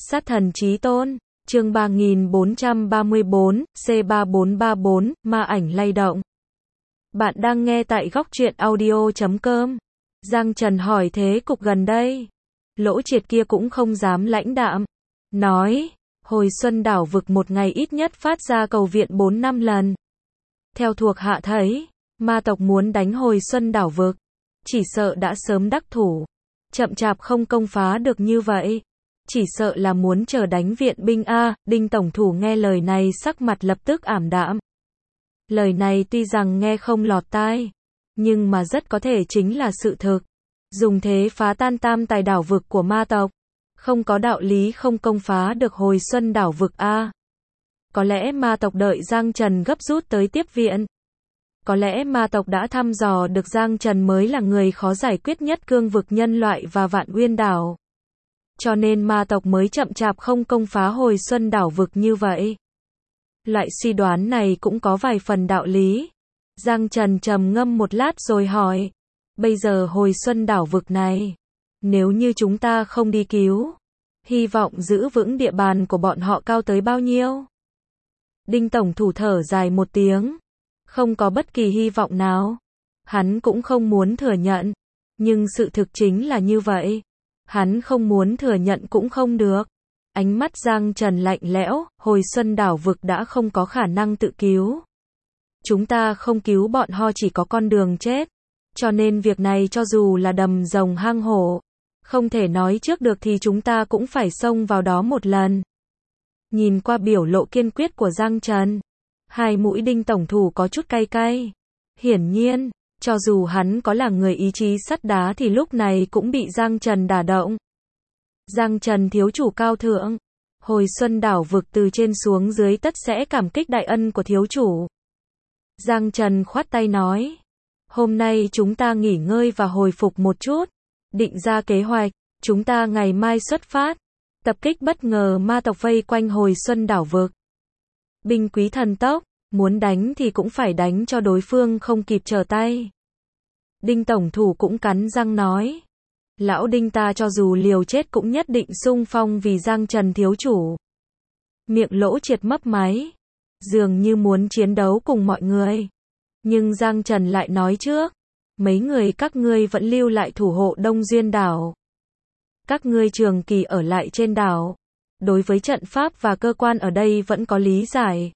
Sát thần chí tôn, chương 3434, C3434, ma ảnh lay động. Bạn đang nghe tại góc truyện audio.com. Giang Trần hỏi thế cục gần đây. Lỗ Triệt kia cũng không dám lãnh đạm. Nói, hồi xuân đảo vực một ngày ít nhất phát ra cầu viện 4-5 lần. Theo thuộc hạ thấy, ma tộc muốn đánh hồi xuân đảo vực. Chỉ sợ đã sớm đắc thủ. Chậm chạp không công phá được như vậy. Chỉ sợ là muốn chờ đánh viện binh a. Đinh tổng thủ nghe lời này sắc mặt lập tức ảm đạm. Lời này tuy rằng nghe không lọt tai, nhưng mà rất có thể chính là sự thực. Dùng thế phá tan tam tài đảo vực của ma tộc. Không có đạo lý không công phá được hồi xuân đảo vực a. Có lẽ ma tộc đợi Giang Trần gấp rút tới tiếp viện. Có lẽ ma tộc đã thăm dò được Giang Trần mới là người khó giải quyết nhất cương vực nhân loại và Vạn Uyên đảo. Cho nên ma tộc mới chậm chạp không công phá hồi xuân đảo vực như vậy. Loại suy đoán này cũng có vài phần đạo lý. Giang Trần trầm ngâm một lát rồi hỏi. Bây giờ hồi xuân đảo vực này, nếu như chúng ta không đi cứu, hy vọng giữ vững địa bàn của bọn họ cao tới bao nhiêu? Đinh tổng thủ thở dài một tiếng. Không có bất kỳ hy vọng nào. Hắn cũng không muốn thừa nhận. Nhưng sự thực chính là như vậy. Hắn không muốn thừa nhận cũng không được. Ánh mắt Giang Trần lạnh lẽo, hồi xuân đảo vực đã không có khả năng tự cứu. Chúng ta không cứu bọn họ chỉ có con đường chết. Cho nên việc này cho dù là đầm rồng hang hổ, không thể nói trước được thì chúng ta cũng phải xông vào đó một lần. Nhìn qua biểu lộ kiên quyết của Giang Trần, hai mũi Đinh tổng thủ có chút cay cay. Hiển nhiên, cho dù hắn có là người ý chí sắt đá thì lúc này cũng bị Giang Trần đả động. Giang Trần thiếu chủ cao thượng, hồi xuân đảo vực từ trên xuống dưới tất sẽ cảm kích đại ân của thiếu chủ. Giang Trần khoát tay nói, hôm nay chúng ta nghỉ ngơi và hồi phục một chút, định ra kế hoạch, chúng ta ngày mai xuất phát, tập kích bất ngờ ma tộc vây quanh hồi xuân đảo vực. Binh quý thần tốc, muốn đánh thì cũng phải đánh cho đối phương không kịp trở tay. Đinh tổng thủ cũng cắn răng nói, lão Đinh ta cho dù liều chết cũng nhất định xung phong vì Giang Trần thiếu chủ. Miệng Lỗ Triệt mấp máy, dường như muốn chiến đấu cùng mọi người. Nhưng Giang Trần lại nói trước, mấy người các ngươi vẫn lưu lại thủ hộ Đông Duyên đảo. Các ngươi trường kỳ ở lại trên đảo, đối với trận pháp và cơ quan ở đây vẫn có lý giải.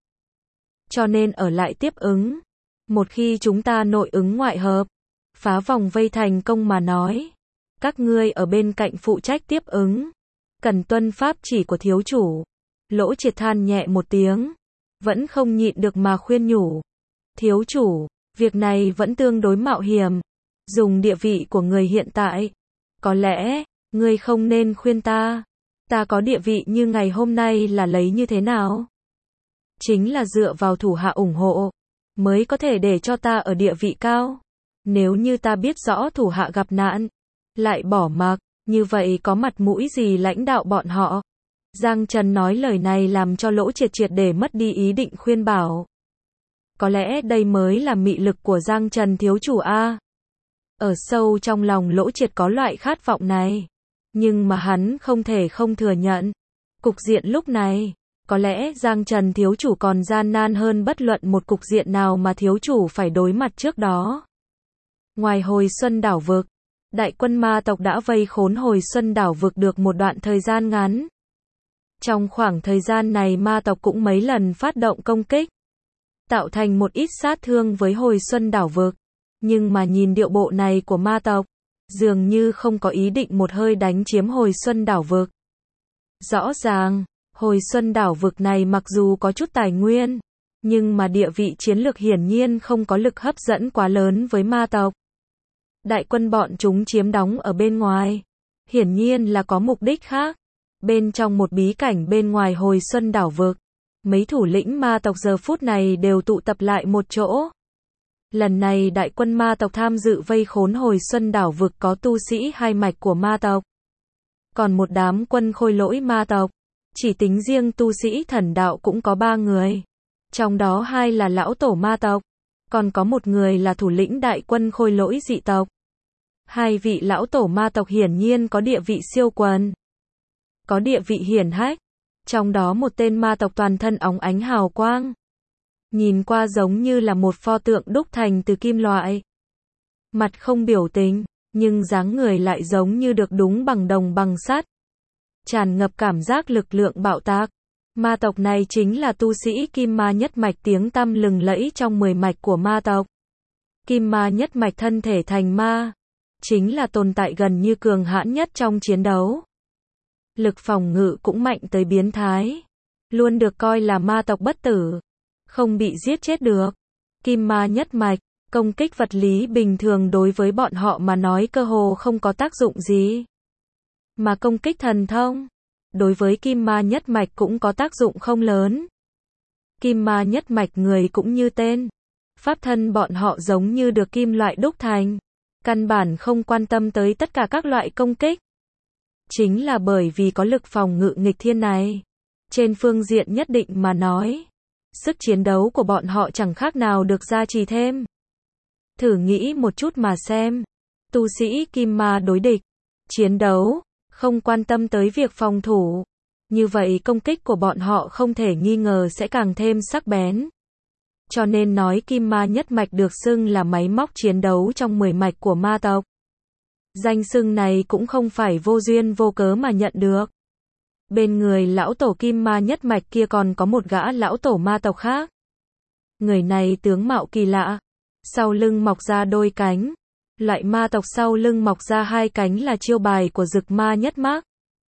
Cho nên ở lại tiếp ứng. Một khi chúng ta nội ứng ngoại hợp, phá vòng vây thành công mà nói, các ngươi ở bên cạnh phụ trách tiếp ứng. Cần tuân pháp chỉ của thiếu chủ. Lỗ Triệt than nhẹ một tiếng, vẫn không nhịn được mà khuyên nhủ. Thiếu chủ, việc này vẫn tương đối mạo hiểm. Dùng địa vị của người hiện tại, có lẽ, ngươi không nên khuyên ta. Ta có địa vị như ngày hôm nay là lấy như thế nào? Chính là dựa vào thủ hạ ủng hộ, mới có thể để cho ta ở địa vị cao. Nếu như ta biết rõ thủ hạ gặp nạn, lại bỏ mặc, như vậy có mặt mũi gì lãnh đạo bọn họ? Giang Trần nói lời này làm cho Lỗ Triệt triệt để mất đi ý định khuyên bảo. Có lẽ đây mới là mị lực của Giang Trần thiếu chủ a. Ở sâu trong lòng Lỗ Triệt có loại khát vọng này. Nhưng mà hắn không thể không thừa nhận. Cục diện lúc này, có lẽ Giang Trần thiếu chủ còn gian nan hơn bất luận một cục diện nào mà thiếu chủ phải đối mặt trước đó. Ngoài hồi xuân đảo vực, đại quân ma tộc đã vây khốn hồi xuân đảo vực được một đoạn thời gian ngắn. Trong khoảng thời gian này ma tộc cũng mấy lần phát động công kích, tạo thành một ít sát thương với hồi xuân đảo vực. Nhưng mà nhìn điệu bộ này của ma tộc, dường như không có ý định một hơi đánh chiếm hồi xuân đảo vực. Rõ ràng, hồi xuân đảo vực này mặc dù có chút tài nguyên, nhưng mà địa vị chiến lược hiển nhiên không có lực hấp dẫn quá lớn với ma tộc. Đại quân bọn chúng chiếm đóng ở bên ngoài, hiển nhiên là có mục đích khác. Bên trong một bí cảnh bên ngoài hồi xuân đảo vực, mấy thủ lĩnh ma tộc giờ phút này đều tụ tập lại một chỗ. Lần này đại quân ma tộc tham dự vây khốn hồi xuân đảo vực có tu sĩ hai mạch của ma tộc. Còn một đám quân khôi lỗi ma tộc, chỉ tính riêng tu sĩ thần đạo cũng có 3 người. Trong đó 2 là lão tổ ma tộc, còn có một người là thủ lĩnh đại quân khôi lỗi dị tộc. 2 vị lão tổ ma tộc hiển nhiên có địa vị siêu quần. có địa vị hiển hách. Trong đó một tên ma tộc toàn thân óng ánh hào quang. Nhìn qua giống như là một pho tượng đúc thành từ kim loại. Mặt không biểu tình, nhưng dáng người lại giống như được đúng bằng đồng bằng sắt. Tràn ngập cảm giác lực lượng bạo tạc. Ma tộc này chính là tu sĩ Kim Ma nhất mạch tiếng tăm lừng lẫy trong 10 mạch của ma tộc. Kim Ma nhất mạch thân thể thành ma, chính là tồn tại gần như cường hãn nhất trong chiến đấu. Lực phòng ngự cũng mạnh tới biến thái. Luôn được coi là ma tộc bất tử, không bị giết chết được. Kim Ma nhất mạch, công kích vật lý bình thường đối với bọn họ mà nói cơ hồ không có tác dụng gì. Mà công kích thần thông, đối với Kim Ma nhất mạch cũng có tác dụng không lớn. Kim Ma nhất mạch người cũng như tên. Pháp thân bọn họ giống như được kim loại đúc thành. Căn bản không quan tâm tới tất cả các loại công kích. Chính là bởi vì có lực phòng ngự nghịch thiên này. Trên phương diện nhất định mà nói, sức chiến đấu của bọn họ chẳng khác nào được gia trì thêm. Thử nghĩ một chút mà xem. Tu sĩ Kim Ma đối địch, chiến đấu, không quan tâm tới việc phòng thủ. Như vậy công kích của bọn họ không thể nghi ngờ sẽ càng thêm sắc bén. Cho nên nói Kim Ma nhất mạch được xưng là máy móc chiến đấu trong 10 mạch của ma tộc. Danh xưng này cũng không phải vô duyên vô cớ mà nhận được. Bên người lão tổ Kim Ma nhất mạch kia còn có một gã lão tổ ma tộc khác. Người này tướng mạo kỳ lạ, sau lưng mọc ra đôi cánh. Loại ma tộc sau lưng mọc ra hai cánh là chiêu bài của Dực Ma nhất mác.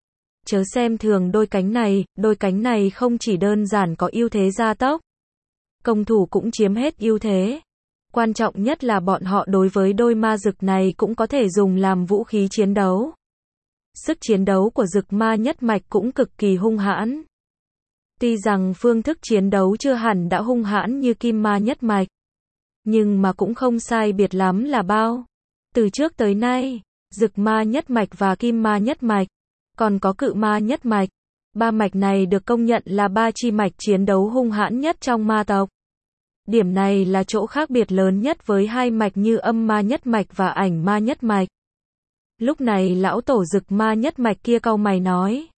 Chớ xem thường đôi cánh này không chỉ đơn giản có ưu thế gia tốc, công thủ cũng chiếm hết ưu thế. Quan trọng nhất là bọn họ đối với đôi ma dực này cũng có thể dùng làm vũ khí chiến đấu. Sức chiến đấu của Dực Ma nhất mạch cũng cực kỳ hung hãn. Tuy rằng phương thức chiến đấu chưa hẳn đã hung hãn như Kim Ma nhất mạch, nhưng mà cũng không sai biệt lắm là bao. Từ trước tới nay, Dực Ma nhất mạch và Kim Ma nhất mạch, còn có Cự Ma nhất mạch, ba mạch này được công nhận là ba chi mạch chiến đấu hung hãn nhất trong ma tộc. Điểm này là chỗ khác biệt lớn nhất với hai mạch như Âm Ma nhất mạch và Ảnh Ma nhất mạch. Lúc này lão tổ Dực Ma nhất mạch kia cau mày nói.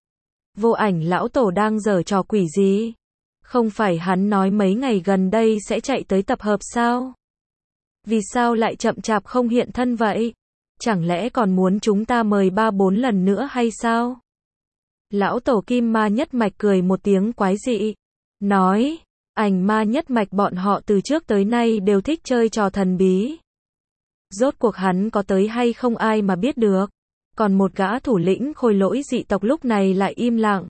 Vô Ảnh lão tổ đang giở trò quỷ gì? Không phải hắn nói mấy ngày gần đây sẽ chạy tới tập hợp sao? Vì sao lại chậm chạp không hiện thân vậy? Chẳng lẽ còn muốn chúng ta mời 3-4 lần nữa hay sao? Lão tổ Kim Ma nhất mạch cười một tiếng quái dị. Nói, Ảnh Ma nhất mạch bọn họ từ trước tới nay đều thích chơi trò thần bí. Rốt cuộc hắn có tới hay không ai mà biết được. Còn một gã thủ lĩnh khôi lỗi dị tộc lúc này lại im lặng.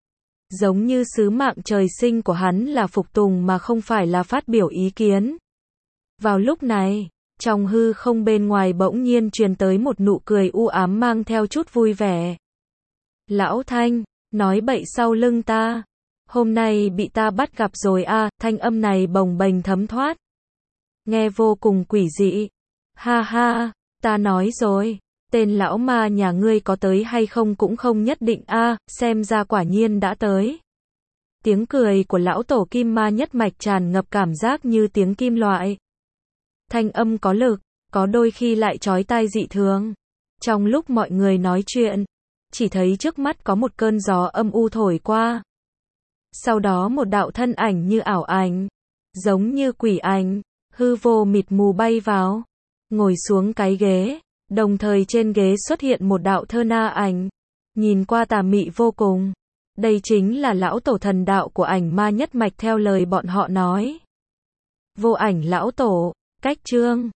Giống như sứ mạng trời sinh của hắn là phục tùng mà không phải là phát biểu ý kiến. Vào lúc này, trong hư không bên ngoài bỗng nhiên truyền tới một nụ cười u ám mang theo chút vui vẻ. Lão Thanh, nói bậy sau lưng ta. Hôm nay bị ta bắt gặp rồi a, thanh âm này bồng bềnh thấm thoát. Nghe vô cùng quỷ dị. Ha ha, ta nói rồi, tên lão ma nhà ngươi có tới hay không cũng không nhất định a, xem ra quả nhiên đã tới. Tiếng cười của lão tổ Kim Ma nhất mạch tràn ngập cảm giác như tiếng kim loại. Thanh âm có lực, có đôi khi lại chói tai dị thường. Trong lúc mọi người nói chuyện, chỉ thấy trước mắt có một cơn gió âm u thổi qua. Sau đó một đạo thân ảnh như ảo ảnh, giống như quỷ ảnh, hư vô mịt mù bay vào, ngồi xuống cái ghế, đồng thời trên ghế xuất hiện một đạo thơ na ảnh, nhìn qua tà mị vô cùng. Đây chính là lão tổ thần đạo của Ảnh Ma nhất mạch theo lời bọn họ nói. Vô Ảnh lão tổ, cách chương